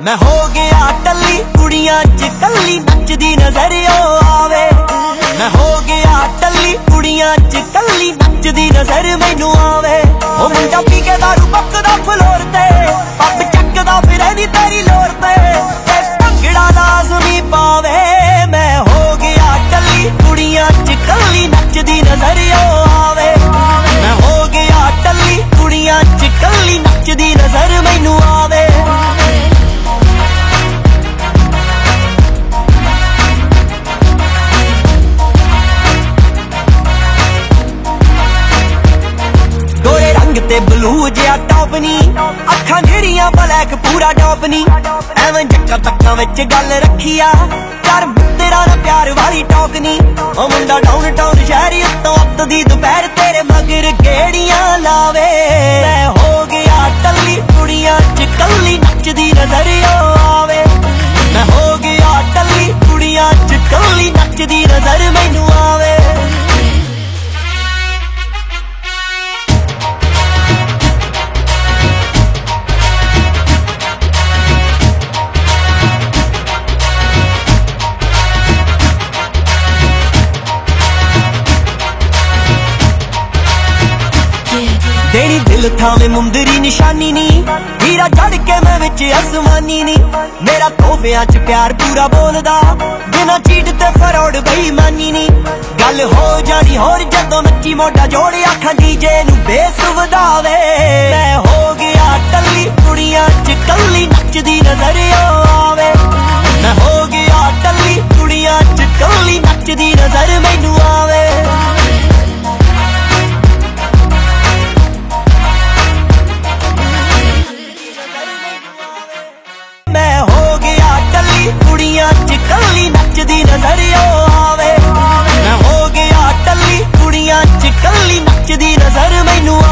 मैं हो गया टल्ली कुड़ियां च कल्ली नचदी नजर आवे। मैं हो गया टल्ली कुड़ियां च कल्ली नचदी नजर मैनू आवे। ओ मुंडा पी के दारू पकदा फ्लोर ते पब चकदा फिरे नी तेरी लोर ते भंगड़ा लाजमी पावे। मैं हो गया टल्ली कुड़ियां च कल्ली नचदी नजर आवे। मैं हो गया टल्ली कुड़ियां च कल्ली नचदी नजर मैनू आवे। ते ब्लू जिहा टॉप नी अखां जेड़ियां ब्लैक पूरा टॉप नी एवें जक्का तक्का विच गल रखिया कर तेरा ना प्यार वाली टॉक नी। ओ मुंडा डाउन टाउन शहरी उत्तों अत दी दोपहर तेरे मगर गेड़ियां लावे। मैं हो गया टल्ली कुड़ियां च कल्ली नचदी नजर आवे। मैं हो गया टल्ली कुड़ियां च कल्ली नचदी नजर मैनू आवे। तेरी दिल थावे मुंदरी निशानी नी हीरा चढ़ के मैं विच आसमानी नी। मेरा तोहफियां च प्यार पूरा बोलदा बिना चीट ते फरौड़ बेईमानी नी। गल हो जानी होर जदों नच्ची मोढा जोड़ आखां डीजे नू बेस वधावे। मैं हो गया टल्ली कुड़ियां च कल्ली नचदी नजर आवे। मैं हो गया टल्ली कुड़ियां च कल्ली नचदी नजर मैनू आवे। मैं हो गया टल्ली कुड़ियां च कल्ली नचदी नजर आवे। मैं हो गया टल्ली कुड़ियां च कल्ली नचदी नजर मैनू